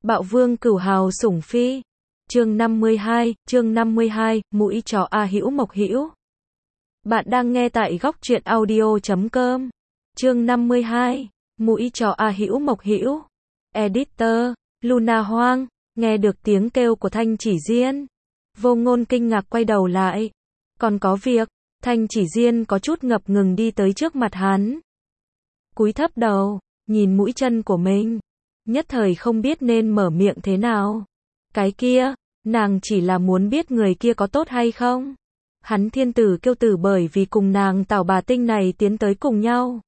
Bạo vương cửu hào sủng phi. Chương 52, mũi chó A Hữu Mộc Hữu. Bạn đang nghe tại góc truyện audio.com. Chương 52, mũi chó A Hữu Mộc Hữu. Editor, Luna Hoang, nghe được tiếng kêu của Thanh Chỉ Diên. Vô Ngôn kinh ngạc quay đầu lại. Còn có việc, Thanh Chỉ Diên có chút ngập ngừng đi tới trước mặt hắn. Cúi thấp đầu, nhìn mũi chân của mình. Nhất thời không biết nên mở miệng thế nào. Cái kia, nàng chỉ là muốn biết người kia có tốt hay không. Hắn thiên tử kiêu tử bởi vì cùng nàng Tảo Bà Tinh này tiến tới cùng nhau.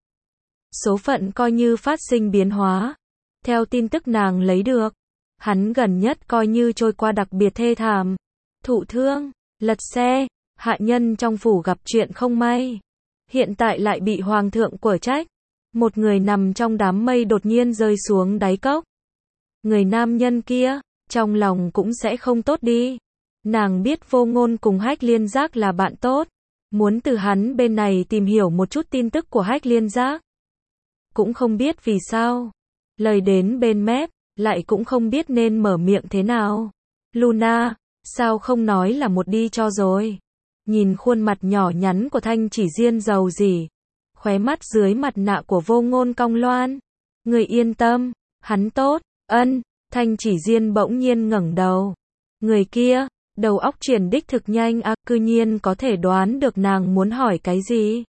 Số phận coi như phát sinh biến hóa. Theo tin tức nàng lấy được, hắn gần nhất coi như trôi qua đặc biệt thê thảm. Thụ thương, lật xe, hạ nhân trong phủ gặp chuyện không may. Hiện tại lại bị hoàng thượng quở trách. Một người nằm trong đám mây đột nhiên rơi xuống đáy cốc. Người nam nhân kia, trong lòng cũng sẽ không tốt đi. Nàng biết Vô Ngôn cùng Hách Liên Giác là bạn tốt. Muốn từ hắn bên này tìm hiểu một chút tin tức của Hách Liên Giác. Cũng không biết vì sao. Lời đến bên mép, lại cũng không biết nên mở miệng thế nào. Luna, sao không nói là một đi cho rồi. Nhìn khuôn mặt nhỏ nhắn của Thanh Chỉ Diên giàu gì. Khóe mắt dưới mặt nạ của Vô Ngôn cong loan. Người yên tâm, hắn tốt, ân. Thanh Chỉ Diên bỗng nhiên ngẩng đầu. Người kia, đầu óc chuyển đích thực nhanh cư nhiên có thể đoán được nàng muốn hỏi cái gì.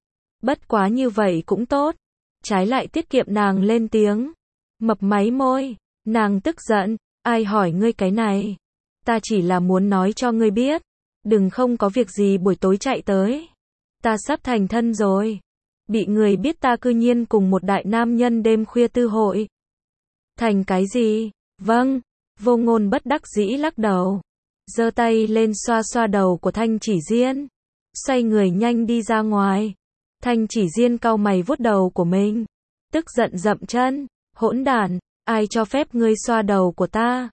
Bất quá như vậy cũng tốt. Trái lại tiết kiệm nàng lên tiếng. Mập máy môi, nàng tức giận, ai hỏi ngươi cái này? Ta chỉ là muốn nói cho ngươi biết. Đừng không có việc gì buổi tối chạy tới. Ta sắp thành thân rồi. Bị người biết ta cư nhiên cùng một đại nam nhân đêm khuya tư hội. Thành cái gì? Vâng, Vô Ngôn bất đắc dĩ lắc đầu. Giơ tay lên xoa xoa đầu của Thanh Chỉ Diên. Xoay người nhanh đi ra ngoài. Thanh Chỉ Diên cau mày vuốt đầu của mình. Tức giận dậm chân. Hỗn đản, ai cho phép ngươi xoa đầu của ta?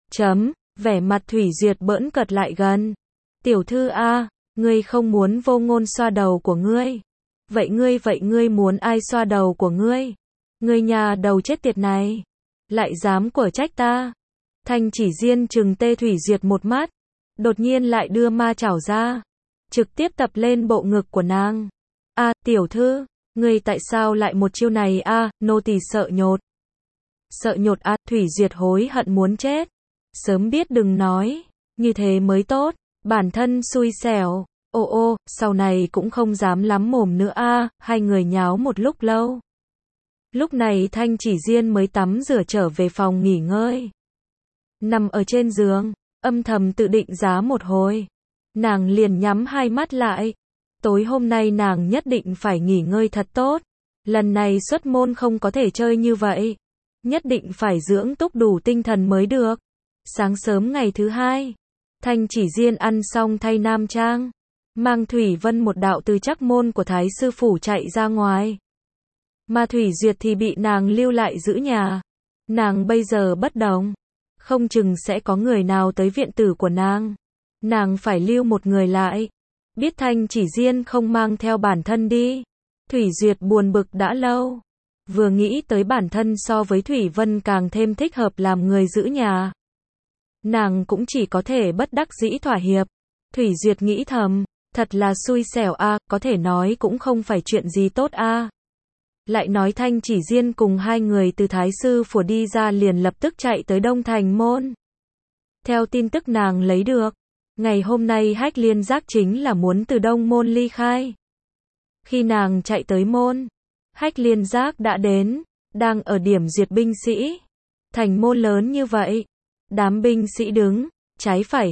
Vẻ mặt Thủy Duyệt bỡn cợt lại gần. Tiểu thư a, ngươi không muốn Vô Ngôn xoa đầu của ngươi. Vậy ngươi muốn ai xoa đầu của ngươi? Ngươi nhà đầu chết tiệt này. Lại dám quở trách ta. Thanh Chỉ Diên trừng Tê Thủy Duyệt một mắt. Đột nhiên lại đưa ma chảo ra. Trực tiếp tập lên bộ ngực của nàng. Tiểu thư, ngươi tại sao lại một chiêu này nô tỳ sợ nhột. Sợ nhột Thủy Duyệt hối hận muốn chết. Sớm biết đừng nói. Như thế mới tốt. Bản thân xui xẻo. Sau này cũng không dám lắm mồm nữa hai người nháo một lúc lâu. Lúc này Thanh Chỉ Diên mới tắm rửa trở về phòng nghỉ ngơi. Nằm ở trên giường, âm thầm tự định giá một hồi. Nàng liền nhắm hai mắt lại. Tối hôm nay nàng nhất định phải nghỉ ngơi thật tốt. Lần này xuất môn không có thể chơi như vậy. Nhất định phải dưỡng túc đủ tinh thần mới được. Sáng sớm ngày thứ hai, Thanh Chỉ Diên ăn xong thay nam trang. Mang Thủy Vân một đạo từ Trắc Môn của Thái Sư Phủ chạy ra ngoài. Mà Thủy Duyệt thì bị nàng lưu lại giữ nhà. Nàng bây giờ bất động. Không chừng sẽ có người nào tới viện tử của nàng. Nàng phải lưu một người lại. Biết Thanh Chỉ Diên không mang theo bản thân đi. Thủy Duyệt buồn bực đã lâu. Vừa nghĩ tới bản thân so với Thủy Vân càng thêm thích hợp làm người giữ nhà. Nàng cũng chỉ có thể bất đắc dĩ thỏa hiệp. Thủy Duyệt nghĩ thầm. Thật là xui xẻo có thể nói cũng không phải chuyện gì tốt Lại nói Thanh Chỉ Diên cùng hai người từ Thái Sư Phủ đi ra liền lập tức chạy tới Đông Thành Môn. Theo tin tức nàng lấy được, ngày hôm nay Hách Liên Giác chính là muốn từ Đông Môn ly khai. Khi nàng chạy tới môn, Hách Liên Giác đã đến, đang ở điểm duyệt binh sĩ. Thành môn lớn như vậy, đám binh sĩ đứng, trái phải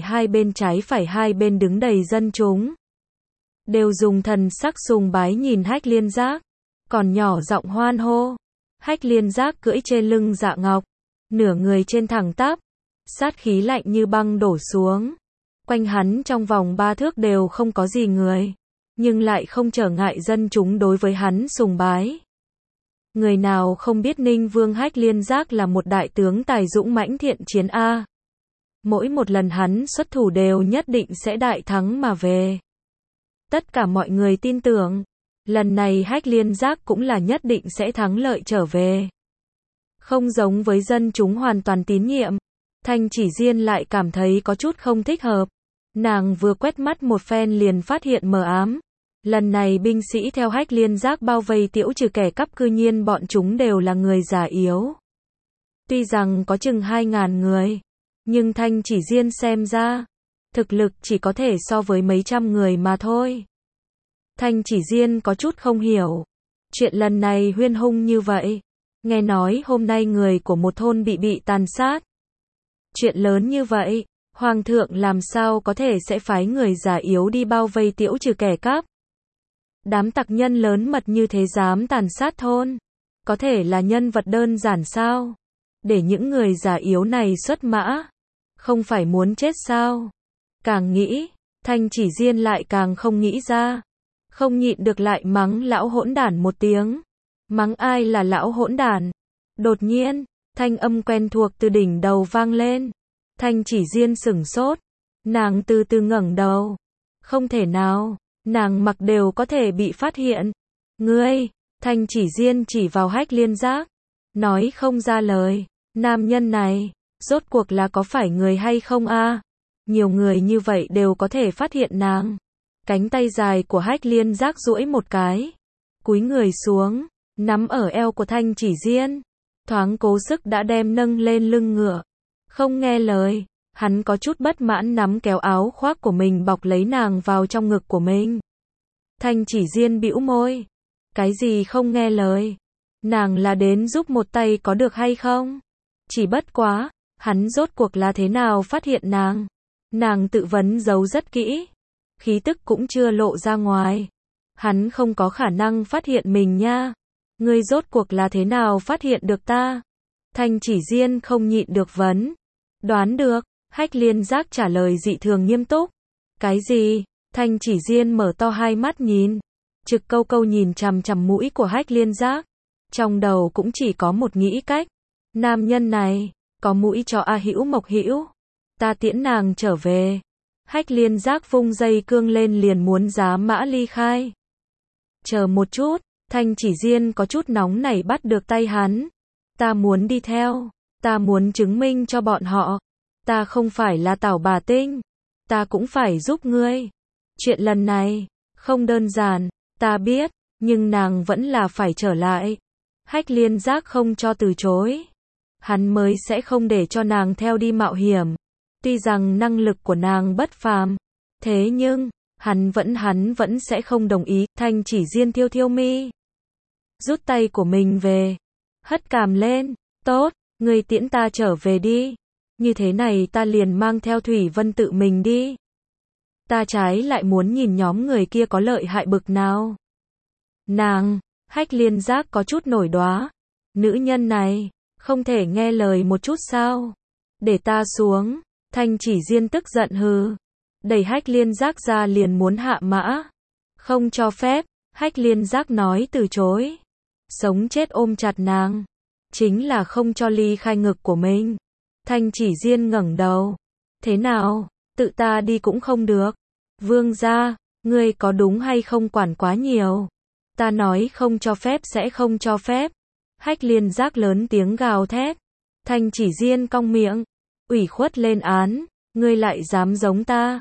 hai bên đứng đầy dân chúng. Đều dùng thần sắc sùng bái nhìn Hách Liên Giác, còn nhỏ giọng hoan hô. Hách Liên Giác cưỡi trên lưng Dạ Ngọc, nửa người trên thẳng tắp, sát khí lạnh như băng đổ xuống. Quanh hắn trong vòng 3 thước đều không có gì người, nhưng lại không trở ngại dân chúng đối với hắn sùng bái. Người nào không biết Ninh Vương Hách Liên Giác là một đại tướng tài dũng mãnh thiện chiến Mỗi một lần hắn xuất thủ đều nhất định sẽ đại thắng mà về. Tất cả mọi người tin tưởng, lần này Hách Liên Giác cũng là nhất định sẽ thắng lợi trở về. Không giống với dân chúng hoàn toàn tín nhiệm. Thanh Chỉ Diên lại cảm thấy có chút không thích hợp. Nàng vừa quét mắt một phen liền phát hiện mờ ám. Lần này binh sĩ theo Hách Liên Giác bao vây Tiễu Trừ kẻ cắp, cư nhiên bọn chúng đều là người già yếu. Tuy rằng có chừng 2.000 người, nhưng Thanh Chỉ Diên xem ra, thực lực chỉ có thể so với mấy trăm người mà thôi. Thanh Chỉ Diên có chút không hiểu. Chuyện lần này huyên hung như vậy. Nghe nói hôm nay người của một thôn bị tàn sát. Chuyện lớn như vậy, Hoàng thượng làm sao có thể sẽ phái người già yếu đi bao vây Tiễu Trừ kẻ cắp. Đám tặc nhân lớn mật như thế dám tàn sát thôn. Có thể là nhân vật đơn giản sao? Để những người già yếu này xuất mã. Không phải muốn chết sao? Càng nghĩ, Thanh Chỉ Diên lại càng không nghĩ ra. Không nhịn được lại mắng lão hỗn đản một tiếng. Mắng ai là lão hỗn đản? Đột nhiên, thanh âm quen thuộc từ đỉnh đầu vang lên. Thanh Chỉ Diên sửng sốt. Nàng từ từ ngẩng đầu. Không thể nào, nàng mặc đều có thể bị phát hiện. Ngươi, Thanh Chỉ Diên chỉ vào Hách Liên Giác. Nói không ra lời. Nam nhân này, rốt cuộc là có phải người hay không a? Nhiều người như vậy đều có thể phát hiện nàng. Cánh tay dài của Hách Liên Giác duỗi một cái. Cúi người xuống, nắm ở eo của Thanh Chỉ Diên. Thoáng cố sức đã đem nâng lên lưng ngựa. Không nghe lời, hắn có chút bất mãn nắm kéo áo khoác của mình bọc lấy nàng vào trong ngực của mình. Thanh Chỉ Diên bĩu môi. Cái gì không nghe lời? Nàng là đến giúp một tay có được hay không? Chỉ bất quá, hắn rốt cuộc là thế nào phát hiện nàng? Nàng tự vấn giấu rất kỹ. Khí tức cũng chưa lộ ra ngoài. Hắn không có khả năng phát hiện mình nha. Ngươi rốt cuộc là thế nào phát hiện được ta? Thanh Chỉ Diên không nhịn được vấn. Đoán được, Hách Liên Giác trả lời dị thường nghiêm túc. Cái gì? Thanh Chỉ Diên mở to hai mắt nhìn. Trực câu câu nhìn chằm chằm mũi của Hách Liên Giác. Trong đầu cũng chỉ có một nghĩ cách. Nam nhân này, có mũi cho A Hữu Mộc Hữu. Ta tiễn nàng trở về. Hách Liên Giác vung dây cương lên liền muốn giá mã ly khai. Chờ một chút, Thanh Chỉ Diên có chút nóng nảy bắt được tay hắn. Ta muốn đi theo. Ta muốn chứng minh cho bọn họ. Ta không phải là Tảo Bà Tinh. Ta cũng phải giúp ngươi. Chuyện lần này, không đơn giản, ta biết, nhưng nàng vẫn là phải trở lại. Hách Liên Giác không cho từ chối. Hắn mới sẽ không để cho nàng theo đi mạo hiểm. Tuy rằng năng lực của nàng bất phàm, thế nhưng, hắn vẫn sẽ không đồng ý. Thanh Chỉ Diên thiêu thiêu mi. Rút tay của mình về. Hất cằm lên. Tốt, ngươi tiễn ta trở về đi. Như thế này ta liền mang theo Thủy Vân tự mình đi. Ta trái lại muốn nhìn nhóm người kia có lợi hại bực nào. Nàng, Hách Liên Giác có chút nổi đoá. Nữ nhân này, không thể nghe lời một chút sao? Để ta xuống. Thanh Chỉ Diên tức giận hừ. Đẩy Hách Liên Giác ra liền muốn hạ mã. Không cho phép. Hách Liên Giác nói từ chối. Sống chết ôm chặt nàng. Chính là không cho ly khai ngực của mình. Thanh Chỉ Diên ngẩng đầu. Thế nào? Tự ta đi cũng không được. Vương gia, ngươi có đúng hay không quản quá nhiều? Ta nói không cho phép sẽ không cho phép. Hách Liên Giác lớn tiếng gào thét. Thanh Chỉ Diên cong miệng. Ủy khuất lên án. Ngươi lại dám giống ta.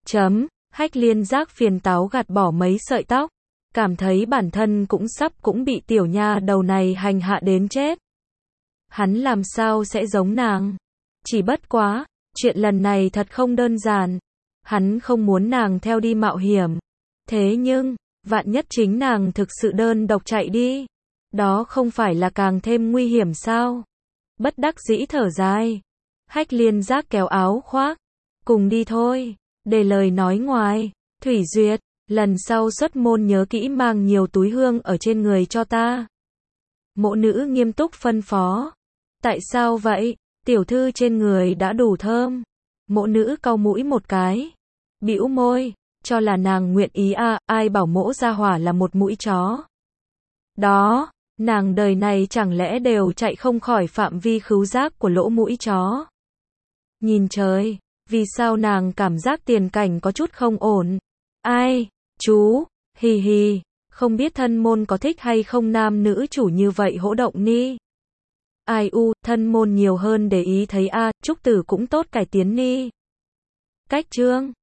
Hách Liên Giác phiền táo gạt bỏ mấy sợi tóc. Cảm thấy bản thân cũng bị tiểu nha đầu này hành hạ đến chết. Hắn làm sao sẽ giống nàng? Chỉ bất quá, chuyện lần này thật không đơn giản. Hắn không muốn nàng theo đi mạo hiểm. Thế nhưng, vạn nhất chính nàng thực sự đơn độc chạy đi. Đó không phải là càng thêm nguy hiểm sao? Bất đắc dĩ thở dài. Hách Liên Giác kéo áo khoác. Cùng đi thôi. Để lời nói ngoài. Thủy Duyệt, lần sau xuất môn nhớ kỹ mang nhiều túi hương ở trên người cho ta. Mộ nữ nghiêm túc phân phó. Tại sao vậy? Tiểu thư trên người đã đủ thơm. Mộ nữ cau mũi một cái. Bĩu môi. Cho là nàng nguyện ý à, ai bảo mỗ gia hỏa là một mũi chó. Đó, nàng đời này chẳng lẽ đều chạy không khỏi phạm vi khứu giác của lỗ mũi chó. Nhìn trời, vì sao nàng cảm giác tiền cảnh có chút không ổn. Ai, chú, hì hì, không biết thân môn có thích hay không nam nữ chủ như vậy hỗ động ni. Ai u, thân môn nhiều hơn để ý thấy a, Trúc Tử cũng tốt cải tiến ni. Cách chương